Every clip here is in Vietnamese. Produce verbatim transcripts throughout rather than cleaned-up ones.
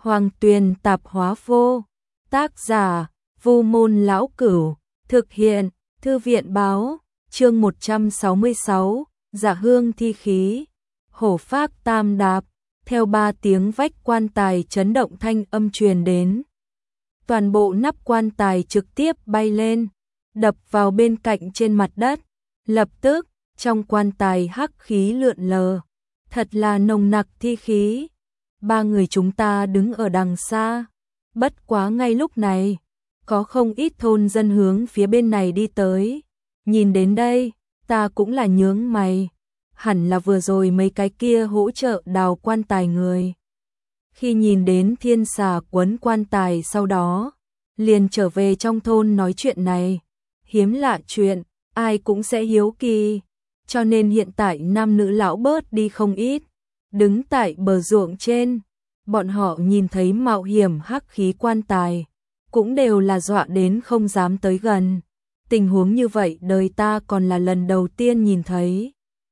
Hoàng Tuyền Tạp Hóa Vô. Tác giả Vu Môn Lão Cửu. Thực hiện Thư viện Báo. Chương một trăm sáu mươi sáu. Dạ hương thi khí. Hổ phác tam đạp. Theo ba tiếng vách quan tài chấn động thanh âm truyền đến. Toàn bộ nắp quan tài trực tiếp bay lên, đập vào bên cạnh trên mặt đất. Lập tức, trong quan tài hắc khí lượn lờ. Thật là nồng nặc thi khí. Ba người chúng ta đứng ở đằng xa. Bất quá ngay lúc này, có không ít thôn dân hướng phía bên này đi tới. Nhìn đến đây, ta cũng là nhướng mày. Hẳn là vừa rồi mấy cái kia hỗ trợ đào quan tài người. Khi nhìn đến thiên xà quấn quan tài sau đó, liền trở về trong thôn nói chuyện này. Hiếm lạ chuyện, ai cũng sẽ hiếu kỳ. Cho nên hiện tại nam nữ lão bớt đi không ít. Đứng tại bờ ruộng trên, bọn họ nhìn thấy mạo hiểm hắc khí quan tài, cũng đều là dọa đến không dám tới gần. Tình huống như vậy đời ta còn là lần đầu tiên nhìn thấy.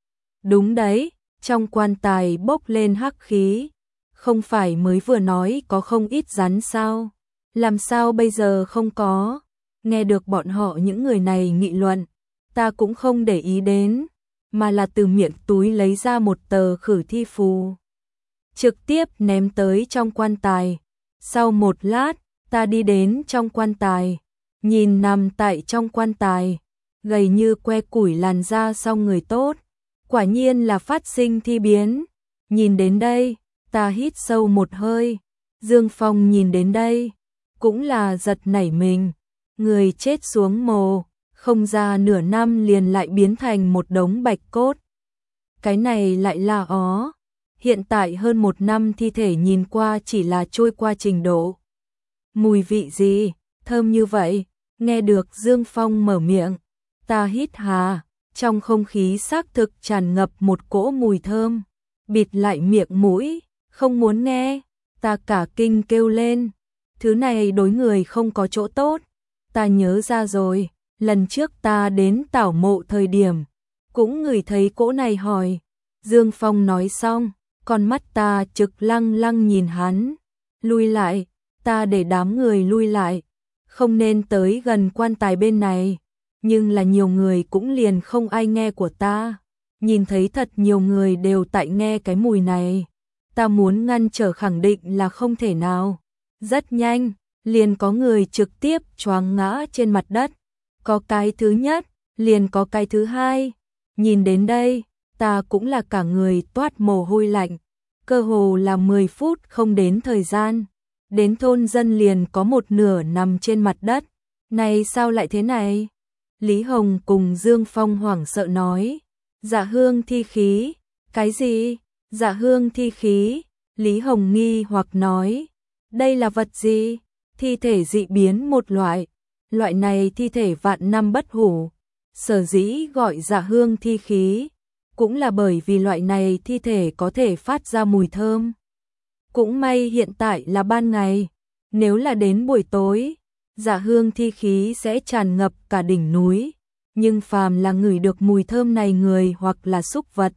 Đúng đấy, trong quan tài bốc lên hắc khí. Không phải mới vừa nói có không ít rắn sao? Làm sao bây giờ không có? Nghe được bọn họ những người này nghị luận, ta cũng không để ý đến, mà là từ miệng túi lấy ra một tờ khử thi phù. Trực tiếp ném tới trong quan tài. Sau một lát, ta đi đến trong quan tài, nhìn nằm tại trong quan tài, gầy như que củi làn da sau người tốt. Quả nhiên là phát sinh thi biến. Nhìn đến đây, ta hít sâu một hơi. Dương Phong nhìn đến đây, cũng là giật nảy mình. Người chết xuống mồ, không ra nửa năm liền lại biến thành một đống bạch cốt. Cái này lại là ó. Hiện tại hơn một năm thi thể nhìn qua chỉ là trôi qua trình độ. Mùi vị gì, thơm như vậy, nghe được Dương Phong mở miệng. Ta hít hà, trong không khí xác thực tràn ngập một cỗ mùi thơm. Bịt lại miệng mũi, không muốn nghe, ta cả kinh kêu lên. Thứ này đối người không có chỗ tốt. Ta nhớ ra rồi, lần trước ta đến tảo mộ thời điểm, cũng ngửi thấy cỗ này hỏi. Dương Phong nói xong, con mắt ta trực lăng lăng nhìn hắn. Lui lại, ta để đám người lui lại. Không nên tới gần quan tài bên này. Nhưng là nhiều người cũng liền không ai nghe của ta. Nhìn thấy thật nhiều người đều tại nghe cái mùi này. Ta muốn ngăn trở khẳng định là không thể nào. Rất nhanh, liền có người trực tiếp choáng ngã trên mặt đất. Có cái thứ nhất, liền có cái thứ hai. Nhìn đến đây, ta cũng là cả người toát mồ hôi lạnh. Cơ hồ là mười phút không đến thời gian. Đến thôn dân liền có một nửa nằm trên mặt đất. Này sao lại thế này? Lý Hồng cùng Dương Phong hoảng sợ nói. Dạ hương thi khí. Cái gì? Dạ hương thi khí. Lý Hồng nghi hoặc nói. Đây là vật gì? Thi thể dị biến một loại. Loại này thi thể vạn năm bất hủ. Sở dĩ gọi dạ hương thi khí. Cũng là bởi vì loại này thi thể có thể phát ra mùi thơm. Cũng may hiện tại là ban ngày. Nếu là đến buổi tối, dạ hương thi khí sẽ tràn ngập cả đỉnh núi. Nhưng phàm là ngửi được mùi thơm này người hoặc là súc vật,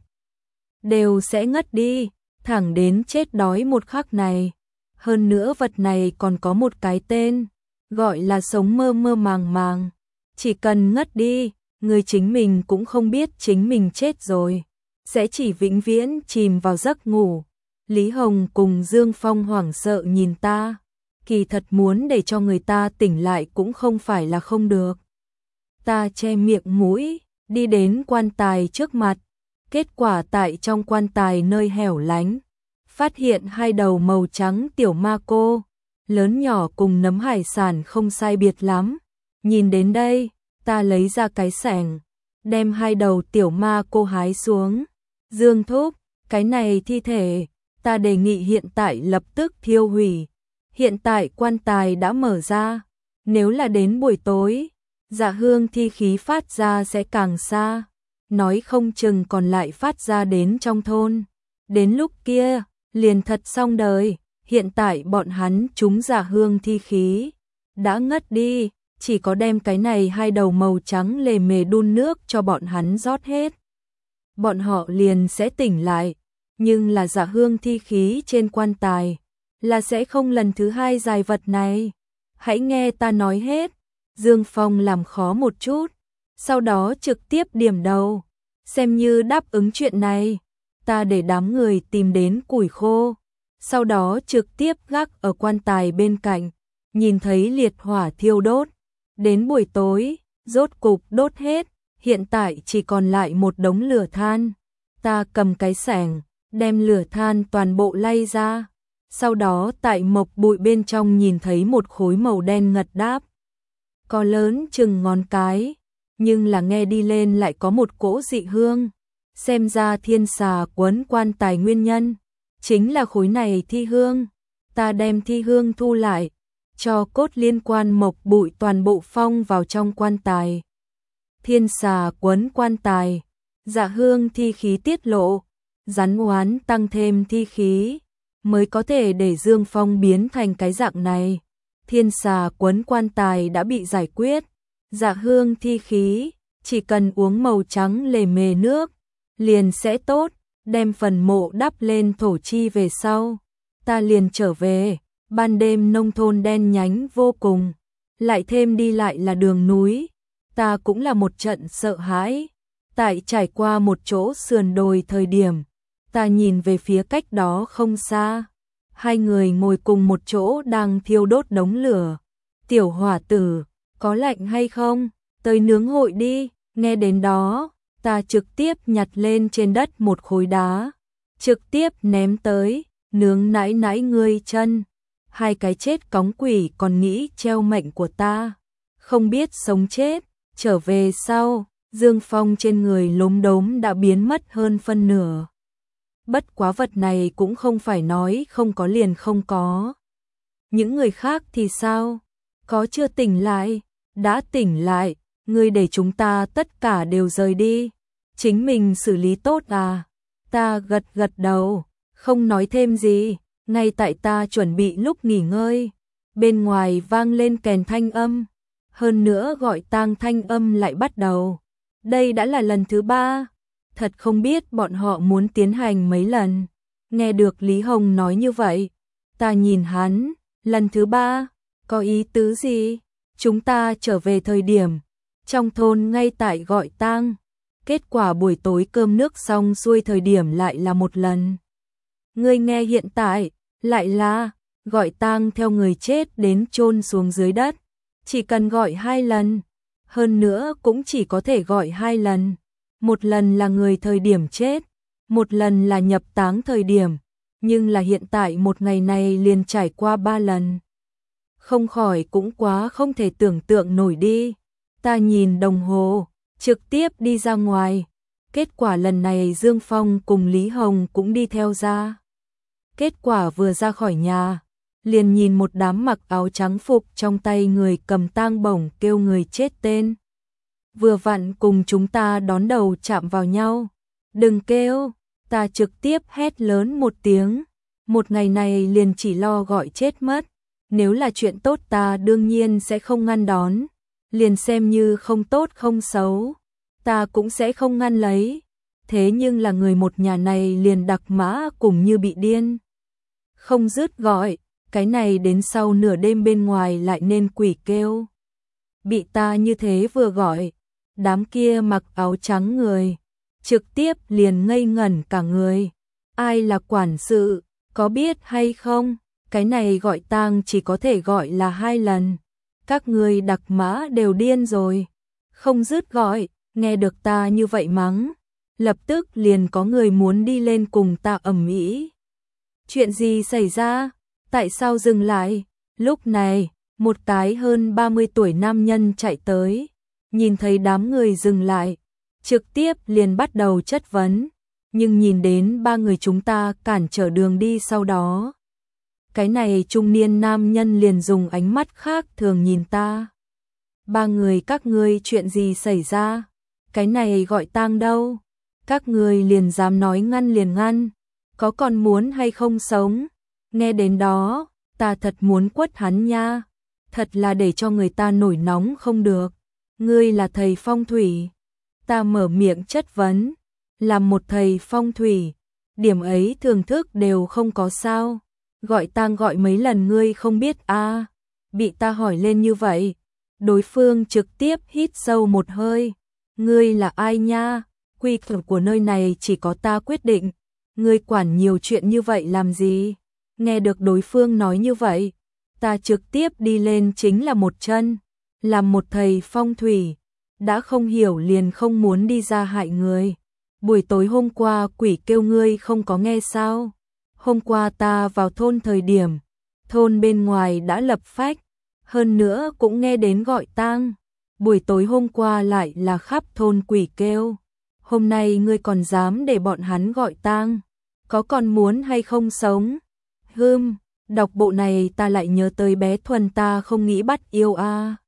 đều sẽ ngất đi, thẳng đến chết đói một khắc này. Hơn nữa vật này còn có một cái tên, gọi là sống mơ mơ màng màng. Chỉ cần ngất đi, người chính mình cũng không biết chính mình chết rồi, sẽ chỉ vĩnh viễn chìm vào giấc ngủ. Lý Hồng cùng Dương Phong hoảng sợ nhìn ta. Kỳ thật muốn để cho người ta tỉnh lại cũng không phải là không được. Ta che miệng mũi, đi đến quan tài trước mặt. Kết quả tại trong quan tài nơi hẻo lánh, phát hiện hai đầu màu trắng tiểu ma cô, lớn nhỏ cùng nấm hải sản không sai biệt lắm. Nhìn đến đây, ta lấy ra cái xẻng, đem hai đầu tiểu ma cô hái xuống. Dương thúc, cái này thi thể, ta đề nghị hiện tại lập tức thiêu hủy. Hiện tại quan tài đã mở ra, nếu là đến buổi tối, dạ hương thi khí phát ra sẽ càng xa. Nói không chừng còn lại phát ra đến trong thôn. Đến lúc kia, liền thật xong đời. Hiện tại bọn hắn trúng dạ hương thi khí, đã ngất đi. Chỉ có đem cái này hai đầu màu trắng lề mề đun nước cho bọn hắn rót hết. Bọn họ liền sẽ tỉnh lại. Nhưng là dạ hương thi khí trên quan tài, là sẽ không lần thứ hai giải vật này. Hãy nghe ta nói hết. Dương Phong làm khó một chút, sau đó trực tiếp điểm đầu. Xem như đáp ứng chuyện này, ta để đám người tìm đến củi khô, sau đó trực tiếp gác ở quan tài bên cạnh, nhìn thấy liệt hỏa thiêu đốt. Đến buổi tối, rốt cục đốt hết, hiện tại chỉ còn lại một đống lửa than. Ta cầm cái xẻng, đem lửa than toàn bộ lay ra, sau đó tại mộc bụi bên trong nhìn thấy một khối màu đen ngật đáp. Có lớn chừng ngón cái, nhưng là nghe đi lên lại có một cỗ dị hương. Xem ra thiên xà quấn quan tài nguyên nhân chính là khối này thi hương. Ta đem thi hương thu lại, cho cốt liên quan mộc bụi toàn bộ phong vào trong quan tài. Thiên xà quấn quan tài, dạ hương thi khí tiết lộ, rắn oán tăng thêm thi khí, mới có thể để Dương Phong biến thành cái dạng này. Thiên xà quấn quan tài đã bị giải quyết, dạ hương thi khí, chỉ cần uống màu trắng lề mề nước, liền sẽ tốt. Đem phần mộ đắp lên thổ chi về sau, ta liền trở về. Ban đêm nông thôn đen nhánh vô cùng, lại thêm đi lại là đường núi, ta cũng là một trận sợ hãi. Tại trải qua một chỗ sườn đồi thời điểm, ta nhìn về phía cách đó không xa, hai người ngồi cùng một chỗ đang thiêu đốt đống lửa. Tiểu hỏa tử, có lạnh hay không? Tới nướng hội đi. Nghe đến đó, ta trực tiếp nhặt lên trên đất một khối đá, trực tiếp ném tới, nướng nãi nãi ngươi chân. Hai cái chết cóng quỷ còn nghĩ treo mệnh của ta, không biết sống chết. Trở về sau, Dương Phong trên người lốm đốm đã biến mất hơn phân nửa. Bất quá vật này cũng không phải nói không có liền không có. Những người khác thì sao? Có chưa tỉnh lại? Đã tỉnh lại, ngươi để chúng ta tất cả đều rời đi. Chính mình xử lý tốt à? Ta gật gật đầu, không nói thêm gì. Ngay tại ta chuẩn bị lúc nghỉ ngơi, bên ngoài vang lên kèn thanh âm, hơn nữa gọi tang thanh âm lại bắt đầu. Đây đã là lần thứ ba, thật không biết bọn họ muốn tiến hành mấy lần. Nghe được Lý Hồng nói như vậy, ta nhìn hắn, lần thứ ba, có ý tứ gì? Chúng ta trở về thời điểm, trong thôn ngay tại gọi tang, kết quả buổi tối cơm nước xong xuôi thời điểm lại là một lần. Ngươi nghe hiện tại, lại là gọi tang theo người chết đến chôn xuống dưới đất, chỉ cần gọi hai lần, hơn nữa cũng chỉ có thể gọi hai lần. Một lần là người thời điểm chết, một lần là nhập táng thời điểm, nhưng là hiện tại một ngày này liền trải qua ba lần. Không khỏi cũng quá không thể tưởng tượng nổi đi. Ta nhìn đồng hồ, trực tiếp đi ra ngoài. Kết quả lần này Dương Phong cùng Lý Hồng cũng đi theo ra. Kết quả vừa ra khỏi nhà, liền nhìn một đám mặc áo trắng phục trong tay người cầm tang bổng kêu người chết tên. Vừa vặn cùng chúng ta đón đầu chạm vào nhau. Đừng kêu, ta trực tiếp hét lớn một tiếng. Một ngày này liền chỉ lo gọi chết mất. Nếu là chuyện tốt ta đương nhiên sẽ không ngăn đón. Liền xem như không tốt không xấu, ta cũng sẽ không ngăn lấy. Thế nhưng là người một nhà này liền đặc mã cùng như bị điên. Không dứt gọi, cái này đến sau nửa đêm bên ngoài lại nên quỷ kêu. Bị ta như thế vừa gọi, đám kia mặc áo trắng người, trực tiếp liền ngây ngẩn cả người. Ai là quản sự, có biết hay không? Cái này gọi tang chỉ có thể gọi là hai lần. Các người đặc mã đều điên rồi. Không dứt gọi, nghe được ta như vậy mắng, lập tức liền có người muốn đi lên cùng ta ầm ĩ. Chuyện gì xảy ra? Tại sao dừng lại? Lúc này, một cái hơn ba mươi tuổi nam nhân chạy tới, nhìn thấy đám người dừng lại, trực tiếp liền bắt đầu chất vấn, nhưng nhìn đến ba người chúng ta cản trở đường đi sau đó. Cái này trung niên nam nhân liền dùng ánh mắt khác thường nhìn ta. Ba người các ngươi chuyện gì xảy ra? Cái này gọi tang đâu? Các ngươi liền dám nói ngăn liền ngăn, có còn muốn hay không sống? Nghe đến đó, ta thật muốn quất hắn nha. Thật là để cho người ta nổi nóng không được. Ngươi là thầy phong thủy. Ta mở miệng chất vấn. Làm một thầy phong thủy, điểm ấy thưởng thức đều không có sao. Gọi tang gọi mấy lần ngươi không biết à? Bị ta hỏi lên như vậy, đối phương trực tiếp hít sâu một hơi. Ngươi là ai nha? Quy củ của nơi này chỉ có ta quyết định, ngươi quản nhiều chuyện như vậy làm gì? Nghe được đối phương nói như vậy, ta trực tiếp đi lên chính là một chân, làm một thầy phong thủy, đã không hiểu liền không muốn đi ra hại người. Buổi tối hôm qua quỷ kêu ngươi không có nghe sao? Hôm qua ta vào thôn thời điểm, thôn bên ngoài đã lập phách, hơn nữa cũng nghe đến gọi tang. Buổi tối hôm qua lại là khắp thôn quỷ kêu. Hôm nay ngươi còn dám để bọn hắn gọi tang, có còn muốn hay không sống? Hưm, đọc bộ này ta lại nhớ tới bé Thuần ta không nghĩ bắt yêu a. À.